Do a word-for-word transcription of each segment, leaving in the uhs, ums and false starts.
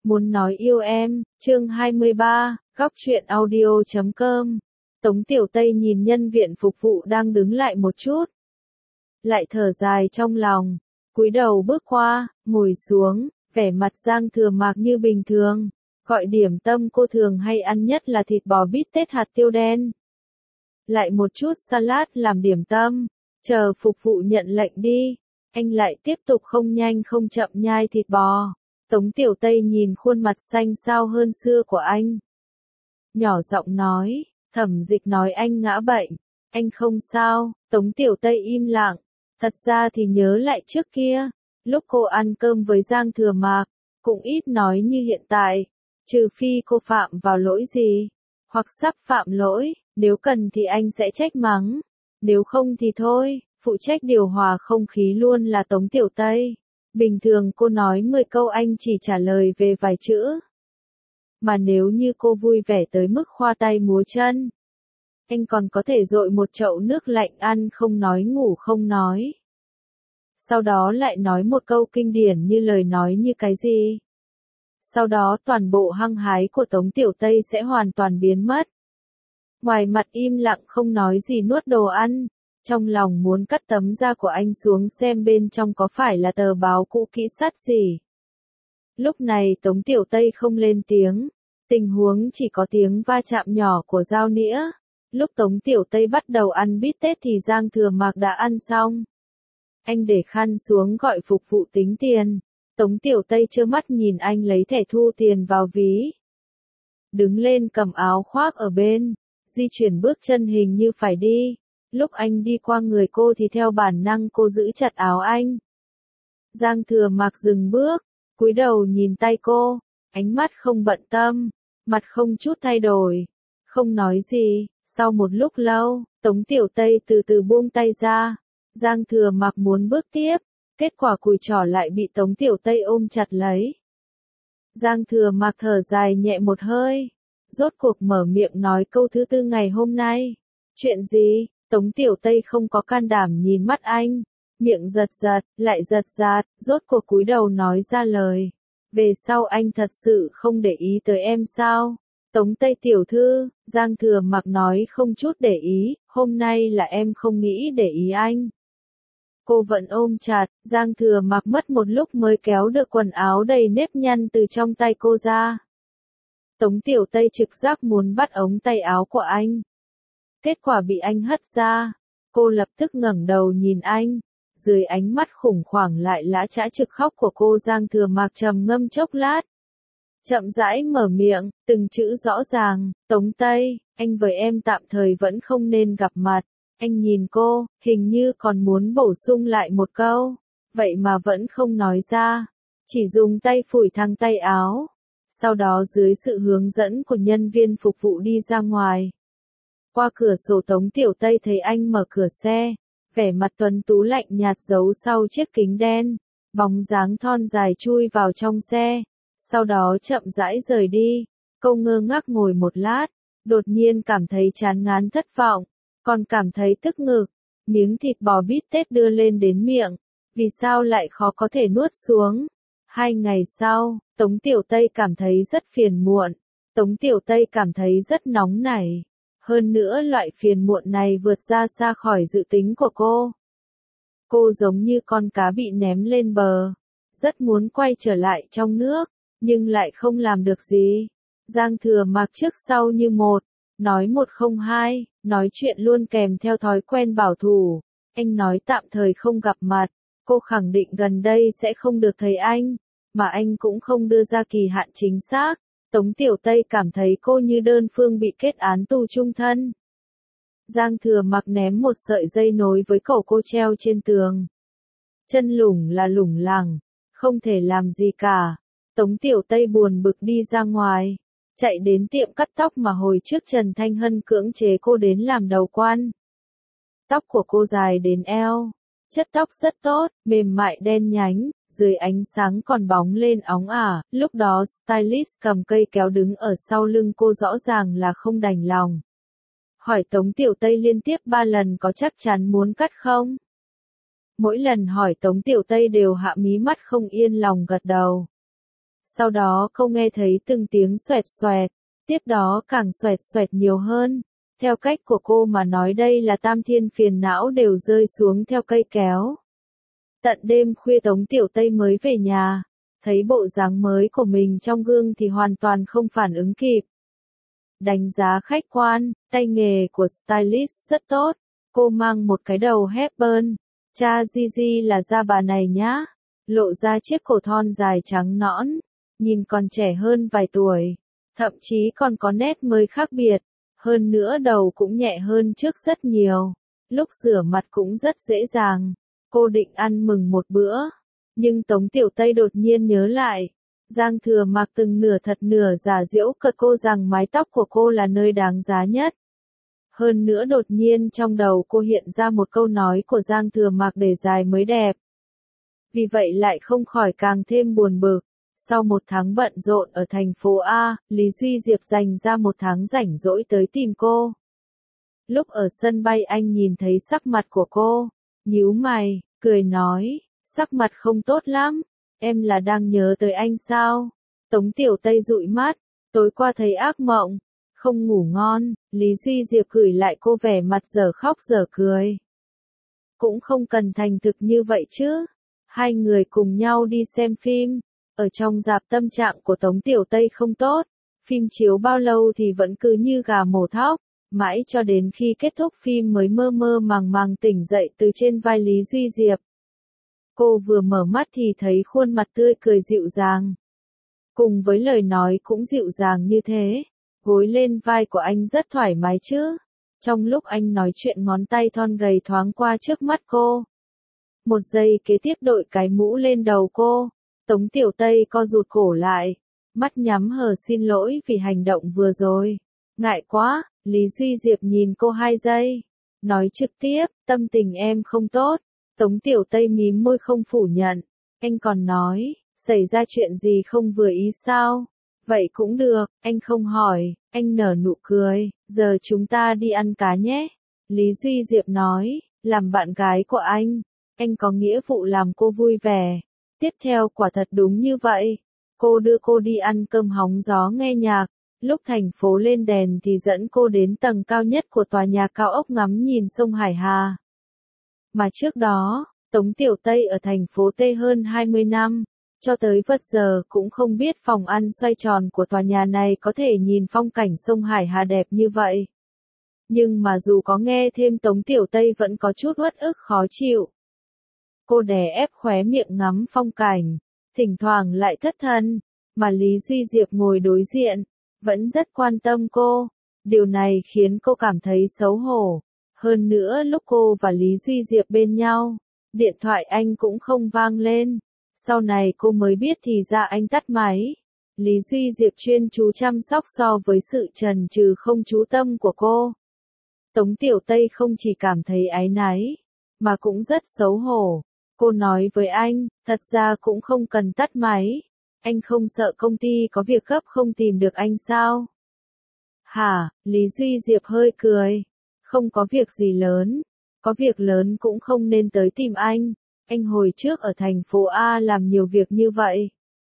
Muốn nói yêu em, chương hai mươi ba, góc truyện audio chấm com. Tống Tiểu Tây nhìn nhân viên phục vụ đang đứng lại một chút. Lại thở dài trong lòng, cúi đầu bước qua, ngồi xuống, vẻ mặt Giang Thừa Mạc như bình thường. Gọi điểm tâm cô thường hay ăn nhất là thịt bò bít tết hạt tiêu đen. Lại một chút salad làm điểm tâm, chờ phục vụ nhận lệnh đi. Anh lại tiếp tục không nhanh không chậm nhai thịt bò. Tống Tiểu Tây nhìn khuôn mặt xanh xao hơn xưa của anh. Nhỏ giọng nói, Thẩm Dịch nói anh ngã bệnh. Anh không sao. Tống Tiểu Tây im lặng. Thật ra thì nhớ lại trước kia, lúc cô ăn cơm với Giang Thừa Mạc, cũng ít nói như hiện tại. Trừ phi cô phạm vào lỗi gì, hoặc sắp phạm lỗi, nếu cần thì anh sẽ trách mắng. Nếu không thì thôi, phụ trách điều hòa không khí luôn là Tống Tiểu Tây. Bình thường cô nói mười câu anh chỉ trả lời về vài chữ. Mà nếu như cô vui vẻ tới mức khoa tay múa chân, anh còn có thể dội một chậu nước lạnh ăn không nói ngủ không nói. Sau đó lại nói một câu kinh điển như lời nói như cái gì. Sau đó toàn bộ hăng hái của Tống Tiểu Tây sẽ hoàn toàn biến mất. Ngoài mặt im lặng không nói gì nuốt đồ ăn, trong lòng muốn cắt tấm da của anh xuống xem bên trong có phải là tờ báo cũ kỹ sắt gì. Lúc này Tống Tiểu Tây không lên tiếng, tình huống chỉ có tiếng va chạm nhỏ của dao nĩa. Lúc Tống Tiểu Tây bắt đầu ăn bít tết thì Giang Thừa Mạc đã ăn xong. Anh để khăn xuống gọi phục vụ tính tiền. Tống Tiểu Tây trơ mắt nhìn anh lấy thẻ thu tiền vào ví. Đứng lên cầm áo khoác ở bên, di chuyển bước chân hình như phải đi. Lúc anh đi qua người cô thì theo bản năng cô giữ chặt áo anh. Giang Thừa Mạc dừng bước, cúi đầu nhìn tay cô, ánh mắt không bận tâm, mặt không chút thay đổi, không nói gì. Sau một lúc lâu, Tống Tiểu Tây từ từ buông tay ra. Giang Thừa Mạc muốn bước tiếp, kết quả cùi trỏ lại bị Tống Tiểu Tây ôm chặt lấy. Giang Thừa Mạc thở dài nhẹ một hơi, rốt cuộc mở miệng nói câu thứ tư ngày hôm nay. Chuyện gì? Tống Tiểu Tây không có can đảm nhìn mắt anh, miệng giật giật, lại giật giật, rốt cuộc cúi đầu nói ra lời. Về sau anh thật sự không để ý tới em sao? Tống Tây tiểu thư, Giang Thừa Mạc nói không chút để ý, hôm nay là em không nghĩ để ý anh. Cô vẫn ôm chặt, Giang Thừa Mạc mất một lúc mới kéo được quần áo đầy nếp nhăn từ trong tay cô ra. Tống Tiểu Tây trực giác muốn bắt ống tay áo của anh. Kết quả bị anh hất ra. Cô lập tức ngẩng đầu nhìn anh. Dưới ánh mắt khủng hoảng lại lã chã trực khóc của cô, Giang Thừa Mạc trầm ngâm chốc lát. Chậm rãi mở miệng, từng chữ rõ ràng, Tống Tây, anh với em tạm thời vẫn không nên gặp mặt. Anh nhìn cô, hình như còn muốn bổ sung lại một câu, vậy mà vẫn không nói ra, chỉ dùng tay phủi thẳng tay áo. Sau đó dưới sự hướng dẫn của nhân viên phục vụ đi ra ngoài. Qua cửa sổ Tống Tiểu Tây thấy anh mở cửa xe, vẻ mặt tuấn tú lạnh nhạt giấu sau chiếc kính đen, bóng dáng thon dài chui vào trong xe, sau đó chậm rãi rời đi. Cô ngơ ngác ngồi một lát, đột nhiên cảm thấy chán ngán thất vọng, còn cảm thấy tức ngực, miếng thịt bò bít tết đưa lên đến miệng, vì sao lại khó có thể nuốt xuống. Hai ngày sau, Tống Tiểu Tây cảm thấy rất phiền muộn, Tống Tiểu Tây cảm thấy rất nóng nảy. Hơn nữa loại phiền muộn này vượt ra xa khỏi dự tính của cô. Cô giống như con cá bị ném lên bờ, rất muốn quay trở lại trong nước, nhưng lại không làm được gì. Giang Thừa Mạc trước sau như một, nói một không hai, nói chuyện luôn kèm theo thói quen bảo thủ. Anh nói tạm thời không gặp mặt, cô khẳng định gần đây sẽ không được thấy anh, mà anh cũng không đưa ra kỳ hạn chính xác. Tống Tiểu Tây cảm thấy cô như đơn phương bị kết án tù chung thân. Giang Thừa Mạc ném một sợi dây nối với cổ cô treo trên tường. Chân lủng là lủng lẳng, không thể làm gì cả. Tống Tiểu Tây buồn bực đi ra ngoài, chạy đến tiệm cắt tóc mà hồi trước Trần Thanh Hân cưỡng chế cô đến làm đầu quan. Tóc của cô dài đến eo, chất tóc rất tốt, mềm mại đen nhánh. Dưới ánh sáng còn bóng lên óng ả, lúc đó stylist cầm cây kéo đứng ở sau lưng cô rõ ràng là không đành lòng. Hỏi Tống Tiểu Tây liên tiếp ba lần có chắc chắn muốn cắt không? Mỗi lần hỏi Tống Tiểu Tây đều hạ mí mắt không yên lòng gật đầu. Sau đó cô nghe thấy từng tiếng xoẹt xoẹt, tiếp đó càng xoẹt xoẹt nhiều hơn. Theo cách của cô mà nói đây là tam thiên phiền não đều rơi xuống theo cây kéo. Tận đêm khuya Tống Tiểu Tây mới về nhà, thấy bộ dáng mới của mình trong gương thì hoàn toàn không phản ứng kịp. Đánh giá khách quan, tay nghề của stylist rất tốt, cô mang một cái đầu Hepburn, cha Gigi là da bà này nhá, lộ ra chiếc cổ thon dài trắng nõn, nhìn còn trẻ hơn vài tuổi, thậm chí còn có nét mới khác biệt, hơn nữa đầu cũng nhẹ hơn trước rất nhiều, lúc rửa mặt cũng rất dễ dàng, cô định ăn mừng một bữa, nhưng Tống Tiểu Tây đột nhiên nhớ lại. Giang Thừa Mạc từng nửa thật nửa giả giễu cợt cô rằng mái tóc của cô là nơi đáng giá nhất. Hơn nữa đột nhiên trong đầu cô hiện ra một câu nói của Giang Thừa Mạc để dài mới đẹp. Vì vậy lại không khỏi càng thêm buồn bực. Sau một tháng bận rộn ở thành phố A, Lý Duy Diệp dành ra một tháng rảnh rỗi tới tìm cô. Lúc ở sân bay anh nhìn thấy sắc mặt của cô, nhíu mày, cười nói, sắc mặt không tốt lắm. Em là đang nhớ tới anh sao? Tống Tiểu Tây dụi mắt, tối qua thấy ác mộng, không ngủ ngon, Lý Duy Diệp gửi lại cô vẻ mặt dở khóc dở cười. Cũng không cần thành thực như vậy chứ. Hai người cùng nhau đi xem phim, ở trong rạp tâm trạng của Tống Tiểu Tây không tốt, phim chiếu bao lâu thì vẫn cứ như gà mổ thóc, mãi cho đến khi kết thúc phim mới mơ mơ màng màng tỉnh dậy từ trên vai Lý Duy Diệp. Cô vừa mở mắt thì thấy khuôn mặt tươi cười dịu dàng. Cùng với lời nói cũng dịu dàng như thế, gối lên vai của anh rất thoải mái chứ. Trong lúc anh nói chuyện ngón tay thon gầy thoáng qua trước mắt cô. Một giây kế tiếp đội cái mũ lên đầu cô, Tống Tiểu Tây co rụt cổ lại, mắt nhắm hờ xin lỗi vì hành động vừa rồi. Ngại quá, Lý Duy Diệp nhìn cô hai giây, nói trực tiếp, tâm tình em không tốt. Tống Tiểu Tây mím môi không phủ nhận, anh còn nói, xảy ra chuyện gì không vừa ý sao? Vậy cũng được, anh không hỏi, anh nở nụ cười, giờ chúng ta đi ăn cá nhé. Lý Duy Diệp nói, làm bạn gái của anh, anh có nghĩa vụ làm cô vui vẻ. Tiếp theo quả thật đúng như vậy, cô đưa cô đi ăn cơm hóng gió nghe nhạc, lúc thành phố lên đèn thì dẫn cô đến tầng cao nhất của tòa nhà cao ốc ngắm nhìn sông Hải Hà. Mà trước đó, Tống Tiểu Tây ở thành phố T hơn hai mươi năm, cho tới vất giờ cũng không biết phòng ăn xoay tròn của tòa nhà này có thể nhìn phong cảnh sông Hải Hà đẹp như vậy. Nhưng mà dù có nghe thêm Tống Tiểu Tây vẫn có chút uất ức khó chịu. Cô đè ép khóe miệng ngắm phong cảnh, thỉnh thoảng lại thất thần, mà Lý Duy Diệp ngồi đối diện, vẫn rất quan tâm cô. Điều này khiến cô cảm thấy xấu hổ. Hơn nữa lúc cô và Lý Duy Diệp bên nhau, điện thoại anh cũng không vang lên. Sau này cô mới biết thì ra anh tắt máy. Lý Duy Diệp chuyên chú chăm sóc so với sự trần trừ không chú tâm của cô. Tống Tiểu Tây không chỉ cảm thấy áy náy, mà cũng rất xấu hổ. Cô nói với anh, thật ra cũng không cần tắt máy. Anh không sợ công ty có việc gấp không tìm được anh sao? Hả, Lý Duy Diệp hơi cười. Không có việc gì lớn, có việc lớn cũng không nên tới tìm anh, anh hồi trước ở thành phố A làm nhiều việc như vậy.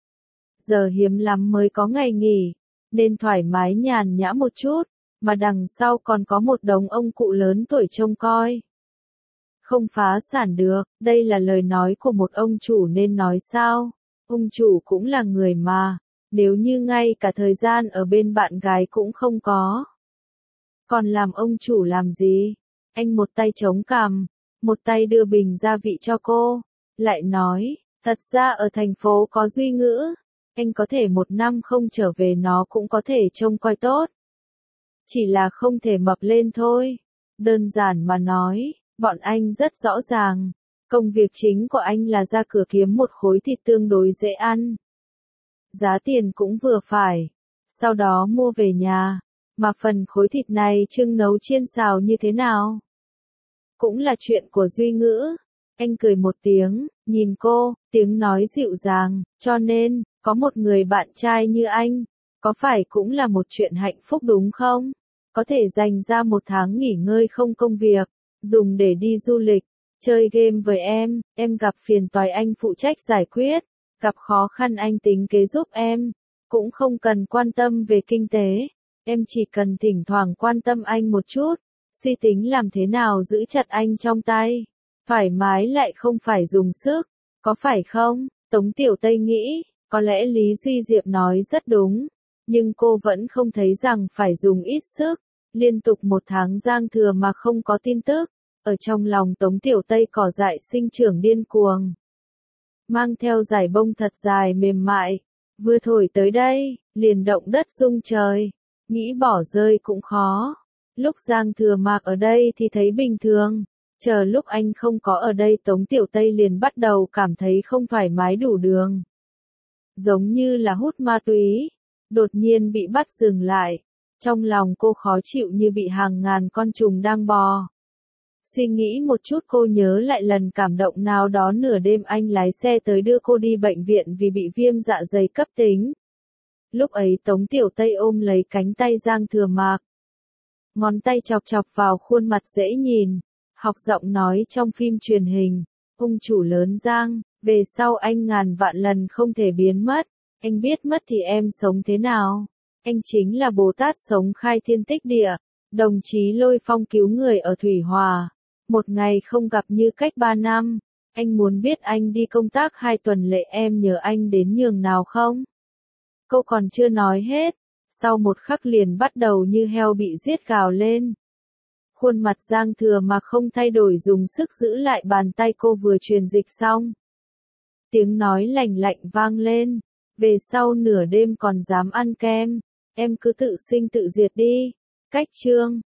Giờ hiếm lắm mới có ngày nghỉ, nên thoải mái nhàn nhã một chút, mà đằng sau còn có một đống ông cụ lớn tuổi trông coi. Không phá sản được, đây là lời nói của một ông chủ nên nói sao, ông chủ cũng là người mà, nếu như ngay cả thời gian ở bên bạn gái cũng không có. Còn làm ông chủ làm gì? Anh một tay chống cằm, một tay đưa bình gia vị cho cô, lại nói, thật ra ở thành phố có Duy Ngữ, anh có thể một năm không trở về nó cũng có thể trông coi tốt. Chỉ là không thể mập lên thôi. Đơn giản mà nói, bọn anh rất rõ ràng, công việc chính của anh là ra cửa kiếm một khối thịt tương đối dễ ăn. Giá tiền cũng vừa phải, sau đó mua về nhà. Mà phần khối thịt này trưng nấu chiên xào như thế nào? Cũng là chuyện của Duy Ngữ. Anh cười một tiếng, nhìn cô, tiếng nói dịu dàng, cho nên, có một người bạn trai như anh, có phải cũng là một chuyện hạnh phúc đúng không? Có thể dành ra một tháng nghỉ ngơi không công việc, dùng để đi du lịch, chơi game với em, em gặp phiền toái anh phụ trách giải quyết, gặp khó khăn anh tính kế giúp em, cũng không cần quan tâm về kinh tế, em chỉ cần thỉnh thoảng quan tâm anh một chút, suy tính làm thế nào giữ chặt anh trong tay, thoải mái lại không phải dùng sức, có phải không? Tống Tiểu Tây nghĩ, có lẽ Lý Duy Diệp nói rất đúng, nhưng cô vẫn không thấy rằng phải dùng ít sức, liên tục một tháng giang thừa mà không có tin tức, ở trong lòng Tống Tiểu Tây cỏ dại sinh trưởng điên cuồng. Mang theo dải bông thật dài mềm mại, vừa thổi tới đây, liền động đất rung trời, nghĩ bỏ rơi cũng khó. Lúc Giang Thừa Mạc ở đây thì thấy bình thường, chờ lúc anh không có ở đây Tống Tiểu Tây liền bắt đầu cảm thấy không thoải mái đủ đường. Giống như là hút ma túy, đột nhiên bị bắt dừng lại, trong lòng cô khó chịu như bị hàng ngàn con trùng đang bò. Suy nghĩ một chút cô nhớ lại lần cảm động nào đó nửa đêm anh lái xe tới đưa cô đi bệnh viện vì bị viêm dạ dày cấp tính. Lúc ấy Tống Tiểu Tây ôm lấy cánh tay Giang Thừa Mạc. Ngón tay chọc chọc vào khuôn mặt dễ nhìn, học giọng nói trong phim truyền hình, ông chủ lớn Giang, về sau anh ngàn vạn lần không thể biến mất, anh biết mất thì em sống thế nào, anh chính là Bồ Tát sống khai thiên tích địa, đồng chí Lôi Phong cứu người ở Thủy Hòa, một ngày không gặp như cách ba năm, anh muốn biết anh đi công tác hai tuần lễ em nhớ anh đến nhường nào không? Câu còn chưa nói hết. Sau một khắc liền bắt đầu như heo bị giết gào lên. Khuôn mặt Giang Thừa mà không thay đổi dùng sức giữ lại bàn tay cô vừa truyền dịch xong. Tiếng nói lạnh lạnh vang lên. Về sau nửa đêm còn dám ăn kem. Em cứ tự sinh tự diệt đi. Cách chương.